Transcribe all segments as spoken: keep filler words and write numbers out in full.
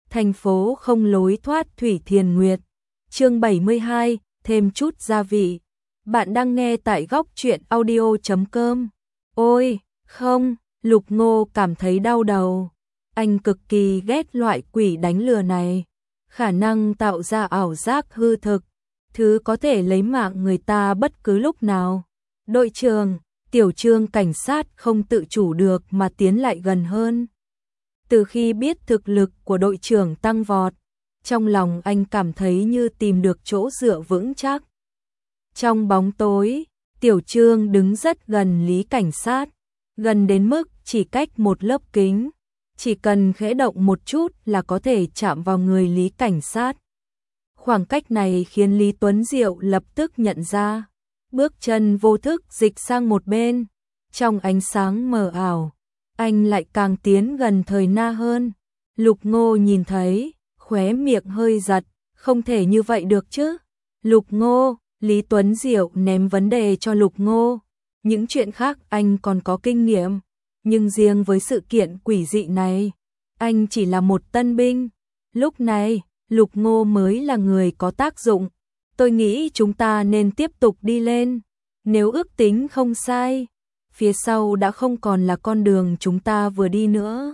thành phố không lối thoát Thủy Thiền Nguyệt. Chương bảy mươi hai, thêm chút gia vị. Bạn đang nghe tại góc truyện audio chấm com. Ôi, không, Lục Ngô cảm thấy đau đầu. Anh cực kỳ ghét loại quỷ đánh lừa này. Khả năng tạo ra ảo giác hư thực, thứ có thể lấy mạng người ta bất cứ lúc nào. Đội trưởng, Tiểu Trương cảnh sát không tự chủ được mà tiến lại gần hơn. Từ khi biết thực lực của đội trưởng tăng vọt, trong lòng anh cảm thấy như tìm được chỗ dựa vững chắc. Trong bóng tối, Tiểu Trương đứng rất gần Lý cảnh sát, gần đến mức chỉ cách một lớp kính, chỉ cần khẽ động một chút là có thể chạm vào người Lý cảnh sát. Khoảng cách này khiến Lý Tuấn Diệu lập tức nhận ra, bước chân vô thức dịch sang một bên, trong ánh sáng mờ ảo, anh lại càng tiến gần Thời Na hơn. Lục Ngô nhìn thấy, khóe miệng hơi giật, không thể như vậy được chứ. Lục Ngô, Lý Tuấn Diệu ném vấn đề cho Lục Ngô, những chuyện khác anh còn có kinh nghiệm, nhưng riêng với sự kiện quỷ dị này, anh chỉ là một tân binh. Lúc này, Lục Ngô mới là người có tác dụng. Tôi nghĩ chúng ta nên tiếp tục đi lên. Nếu ước tính không sai, phía sau đã không còn là con đường chúng ta vừa đi nữa.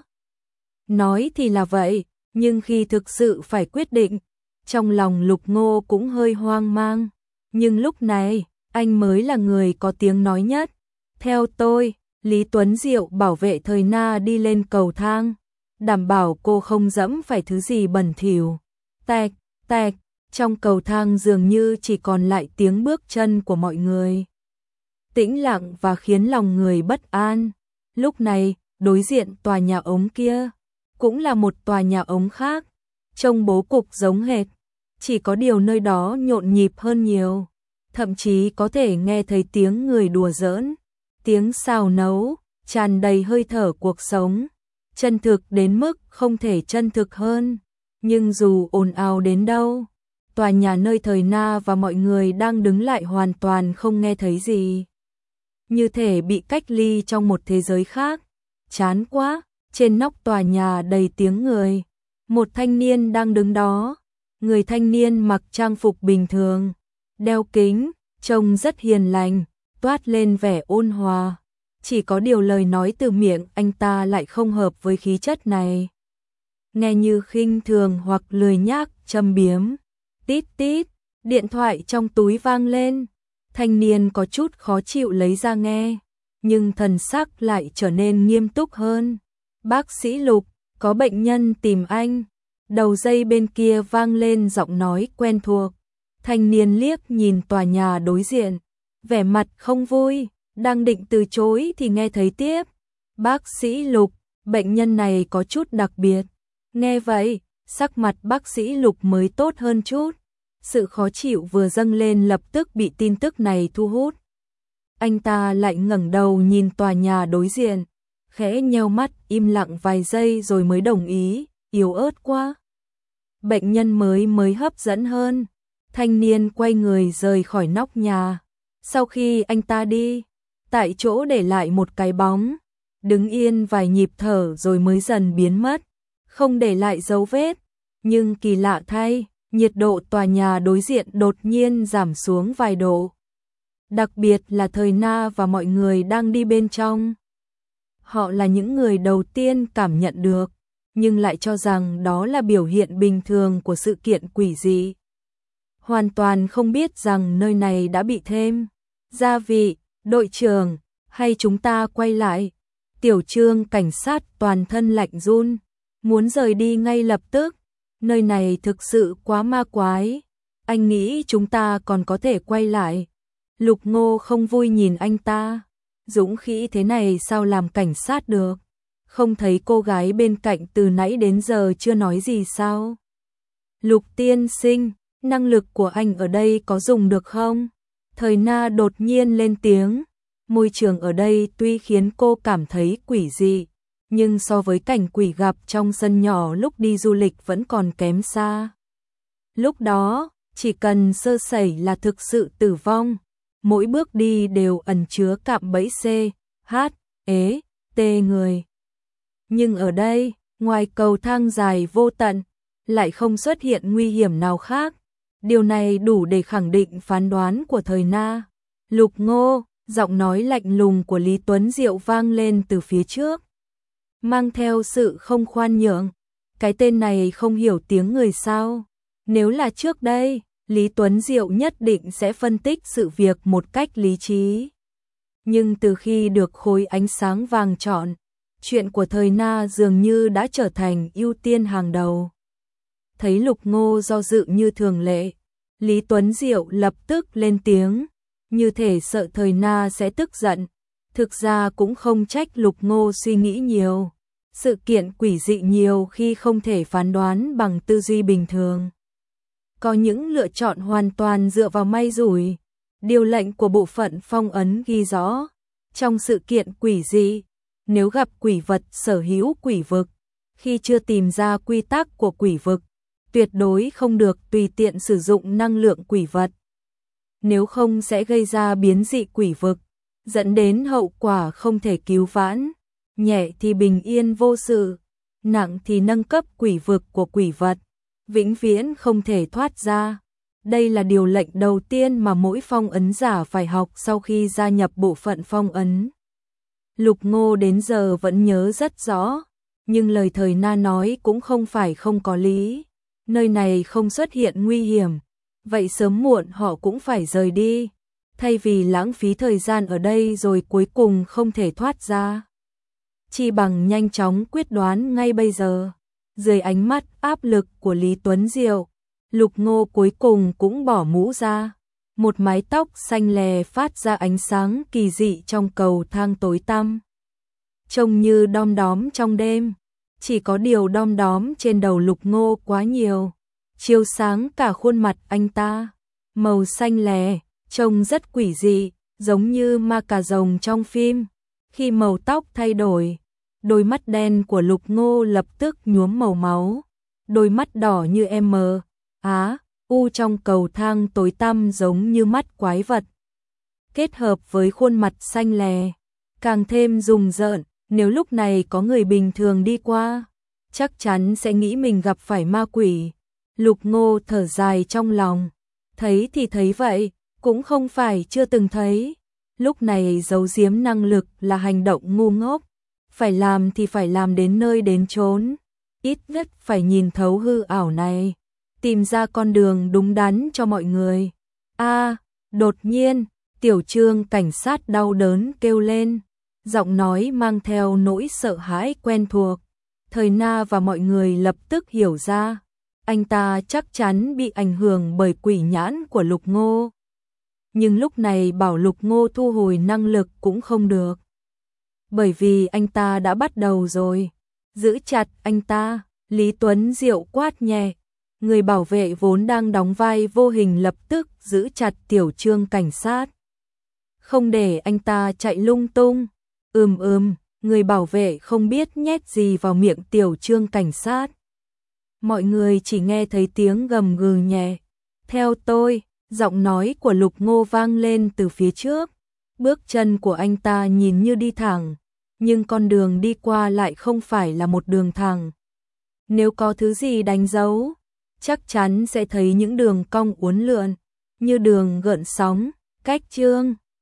Nói thì là vậy, nhưng khi thực sự phải quyết định, trong lòng Lục Ngô cũng hơi hoang mang. Nhưng lúc này, anh mới là người có tiếng nói nhất. Theo tôi, Lý Tuấn Diệu bảo vệ Thời Na đi lên cầu thang, đảm bảo cô không dẫm phải thứ gì bẩn thỉu. Tẹc, tẹc, trong cầu thang dường như chỉ còn lại tiếng bước chân của mọi người. Tĩnh lặng và khiến lòng người bất an. Lúc này, đối diện tòa nhà ống kia, cũng là một tòa nhà ống khác, trông bố cục giống hệt, chỉ có điều nơi đó nhộn nhịp hơn nhiều, thậm chí có thể nghe thấy tiếng người đùa giỡn, tiếng xào nấu, tràn đầy hơi thở cuộc sống, chân thực đến mức không thể chân thực hơn. Nhưng dù ồn ào đến đâu, tòa nhà nơi Thời Na và mọi người đang đứng lại hoàn toàn không nghe thấy gì. Như thể bị cách ly trong một thế giới khác. Chán quá, trên nóc tòa nhà đầy tiếng người. Một thanh niên đang đứng đó. Người thanh niên mặc trang phục bình thường, đeo kính, trông rất hiền lành, toát lên vẻ ôn hòa. Chỉ có điều lời nói từ miệng anh ta lại không hợp với khí chất này. Nghe như khinh thường hoặc lười nhác, châm biếm. Tít tít, điện thoại trong túi vang lên. Thanh niên có chút khó chịu lấy ra nghe, nhưng thần sắc lại trở nên nghiêm túc hơn. Bác sĩ Lục, có bệnh nhân tìm anh. Đầu dây bên kia vang lên giọng nói quen thuộc. Thanh niên liếc nhìn tòa nhà đối diện, vẻ mặt không vui, đang định từ chối thì nghe thấy tiếp. Bác sĩ Lục, bệnh nhân này có chút đặc biệt. Nghe vậy, sắc mặt bác sĩ Lục mới tốt hơn chút. Sự khó chịu vừa dâng lên lập tức bị tin tức này thu hút. Anh ta lại ngẩng đầu nhìn tòa nhà đối diện, khẽ nheo mắt im lặng vài giây rồi mới đồng ý, yếu ớt quá. Bệnh nhân mới mới hấp dẫn hơn. Thanh niên quay người rời khỏi nóc nhà. Sau khi anh ta đi, tại chỗ để lại một cái bóng, đứng yên vài nhịp thở rồi mới dần biến mất, không để lại dấu vết. Nhưng kỳ lạ thay, nhiệt độ tòa nhà đối diện đột nhiên giảm xuống vài độ. Đặc biệt là Thời Na và mọi người đang đi bên trong. Họ là những người đầu tiên cảm nhận được, nhưng lại cho rằng đó là biểu hiện bình thường của sự kiện quỷ dị. Hoàn toàn không biết rằng nơi này đã bị thêm gia vị. Đội trưởng, hay chúng ta quay lại? Tiểu Trương cảnh sát toàn thân lạnh run, muốn rời đi ngay lập tức. Nơi này thực sự quá ma quái. Anh nghĩ chúng ta còn có thể quay lại. Lục Ngô không vui nhìn anh ta. Dũng khí thế này sao làm cảnh sát được? Không thấy cô gái bên cạnh từ nãy đến giờ chưa nói gì sao? Lục tiên sinh, năng lực của anh ở đây có dùng được không? Thời Na đột nhiên lên tiếng. Môi trường ở đây tuy khiến cô cảm thấy quỷ dị, nhưng so với cảnh quỷ gặp trong sân nhỏ lúc đi du lịch vẫn còn kém xa. Lúc đó, chỉ cần sơ sẩy là thực sự tử vong. Mỗi bước đi đều ẩn chứa cạm bẫy C, H, ế, T người. Nhưng ở đây, ngoài cầu thang dài vô tận, lại không xuất hiện nguy hiểm nào khác. Điều này đủ để khẳng định phán đoán của thời Na. Lục Ngô, giọng nói lạnh lùng của Lý Tuấn Diệu vang lên từ phía trước, mang theo sự không khoan nhượng. Cái tên này không hiểu tiếng người sao? Nếu là trước đây, Lý Tuấn Diệu nhất định sẽ phân tích sự việc một cách lý trí. Nhưng từ khi được khối ánh sáng vàng chọn, chuyện của thời Na dường như đã trở thành ưu tiên hàng đầu. Thấy Lục Ngô do dự như thường lệ, Lý Tuấn Diệu lập tức lên tiếng, như thể sợ thời Na sẽ tức giận. Thực ra cũng không trách Lục Ngô suy nghĩ nhiều. Sự kiện quỷ dị nhiều khi không thể phán đoán bằng tư duy bình thường. Có những lựa chọn hoàn toàn dựa vào may rủi. Điều lệnh của bộ phận phong ấn ghi rõ, trong sự kiện quỷ dị, nếu gặp quỷ vật sở hữu quỷ vực, khi chưa tìm ra quy tắc của quỷ vực, tuyệt đối không được tùy tiện sử dụng năng lượng quỷ vật. Nếu không sẽ gây ra biến dị quỷ vực, dẫn đến hậu quả không thể cứu vãn. Nhẹ thì bình yên vô sự, nặng thì nâng cấp quỷ vực của quỷ vật, vĩnh viễn không thể thoát ra. Đây là điều lệnh đầu tiên mà mỗi phong ấn giả phải học sau khi gia nhập bộ phận phong ấn. Lục Ngô đến giờ vẫn nhớ rất rõ, nhưng lời thời Na nói cũng không phải không có lý. Nơi này không xuất hiện nguy hiểm, vậy sớm muộn họ cũng phải rời đi, thay vì lãng phí thời gian ở đây rồi cuối cùng không thể thoát ra. Chi bằng nhanh chóng quyết đoán ngay bây giờ. Dưới ánh mắt áp lực của Lý Tuấn Diệu, Lục Ngô cuối cùng cũng bỏ mũ ra. Một mái tóc xanh lè phát ra ánh sáng kỳ dị trong cầu thang tối tăm. Trông như đom đóm trong đêm, chỉ có điều đom đóm trên đầu Lục Ngô quá nhiều, chiếu sáng cả khuôn mặt anh ta. Màu xanh lè, trông rất quỷ dị, giống như ma cà rồng trong phim. Khi màu tóc thay đổi, đôi mắt đen của Lục Ngô lập tức nhuốm màu máu, đôi mắt đỏ như M, á, u trong cầu thang tối tăm giống như mắt quái vật. Kết hợp với khuôn mặt xanh lè, càng thêm rùng rợn, nếu lúc này có người bình thường đi qua, chắc chắn sẽ nghĩ mình gặp phải ma quỷ. Lục Ngô thở dài trong lòng, thấy thì thấy vậy, cũng không phải chưa từng thấy. Lúc này giấu giếm năng lực là hành động ngu ngốc, phải làm thì phải làm đến nơi đến chốn, ít nhất phải nhìn thấu hư ảo này, tìm ra con đường đúng đắn cho mọi người. A, đột nhiên, Tiểu Trương cảnh sát đau đớn kêu lên, giọng nói mang theo nỗi sợ hãi quen thuộc. Thời Na và mọi người lập tức hiểu ra, anh ta chắc chắn bị ảnh hưởng bởi quỷ nhãn của Lục Ngô. Nhưng lúc này bảo Lục Ngô thu hồi năng lực cũng không được, bởi vì anh ta đã bắt đầu rồi. Giữ chặt anh ta, Lý Tuấn Diệu quát nhẹ. Người bảo vệ vốn đang đóng vai vô hình lập tức giữ chặt Tiểu Trương cảnh sát, không để anh ta chạy lung tung. Ừm ừm, người bảo vệ không biết nhét gì vào miệng Tiểu Trương cảnh sát. Mọi người chỉ nghe thấy tiếng gầm gừ nhẹ. Theo tôi, giọng nói của Lục Ngô vang lên từ phía trước. Bước chân của anh ta nhìn như đi thẳng, nhưng con đường đi qua lại không phải là một đường thẳng. Nếu có thứ gì đánh dấu, chắc chắn sẽ thấy những đường cong uốn lượn, như đường gợn sóng. Cách Trương